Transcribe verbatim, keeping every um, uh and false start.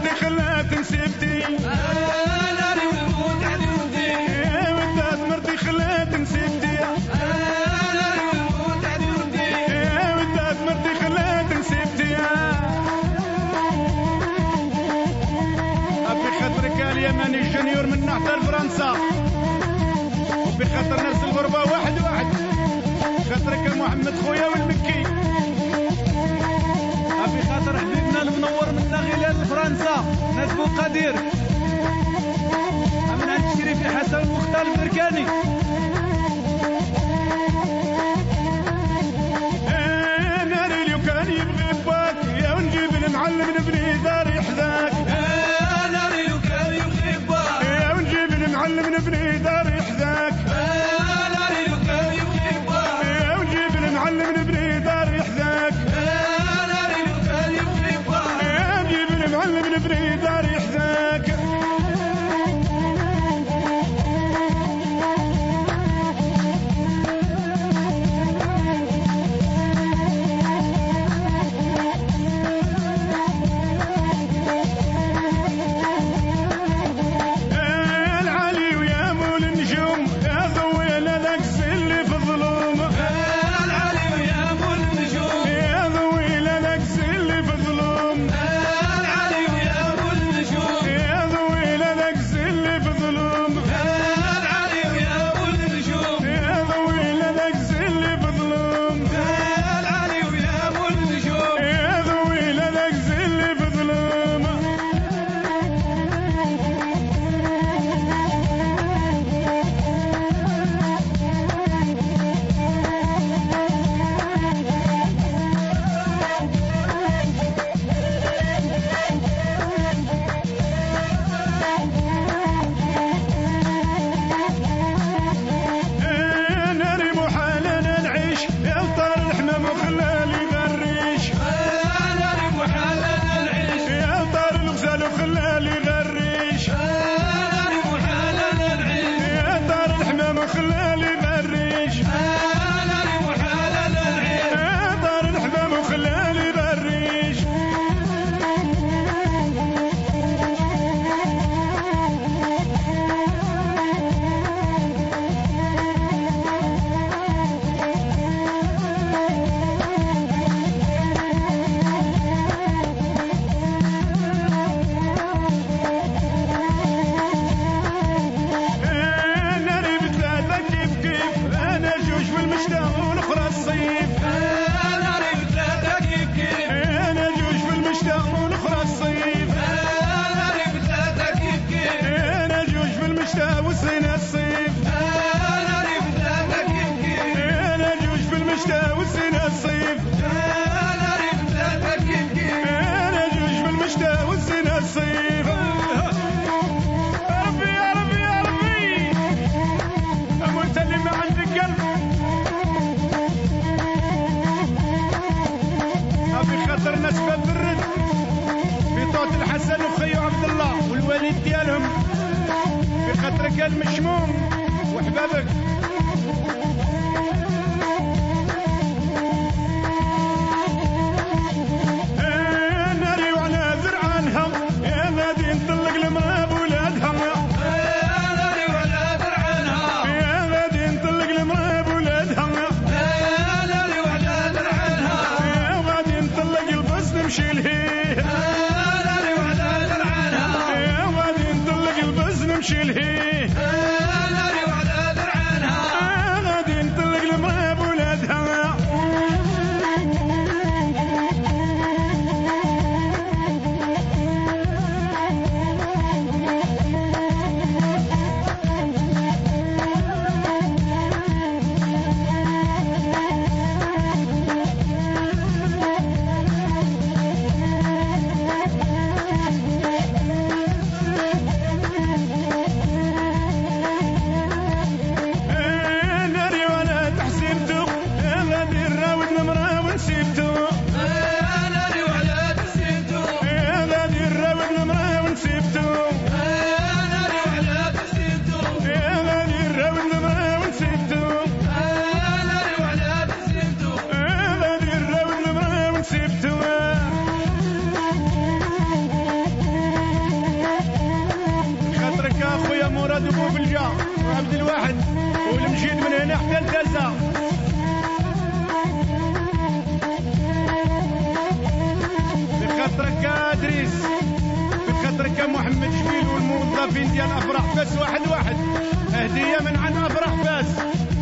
مرتي خلات نسيبتي ناري والموت عندي ودي ودات مرتي خلات نسيبتي ناري والموت عندي ودي ودات مرتي خلات نسيبتي بخاطرك اليمني الجونيور من نحتر فرنسا بخاطر ناس الغربة واحد واحد بخاطرك محمد خويا والمكي بخاطر حبيبنا المنور منا غلال فرنسا ناس بوقادير من عند الشريف حسن المختار المركاني ناري لو كان يبغي باك يا ونجيب المعلم نبني دار يحذاك ناري لو كان يبغي باك يا ونجيب المعلم نبني دار يحذاك ناري لو كان يبغي باك يا ونجيب المعلم نبني دار يحذاك ناري لو كان يبغي باك يا نجيب المعلم نبني دار يحذاك الحسن وخيو عبد الله والوالد ديالهم بخاطرك المشموم وحبابك ناري وعلى ذرعانها يا غادي نطلق لمراب ولادها ناري وعلى ذرعانها يا غادي نطلق لمراب ولادها ناري وعلى ذرعانها يا غادي نطلق البص نمشي لهيه نمشي لهيه ناري وعلى درعانها عبد الواحد والمجيد من هنا حتى لتازا. بخاطرك ادريس، بخاطرك محمد جميل والموظفين ديال افراح فاس واحد واحد، هديه من عند افراح فاس.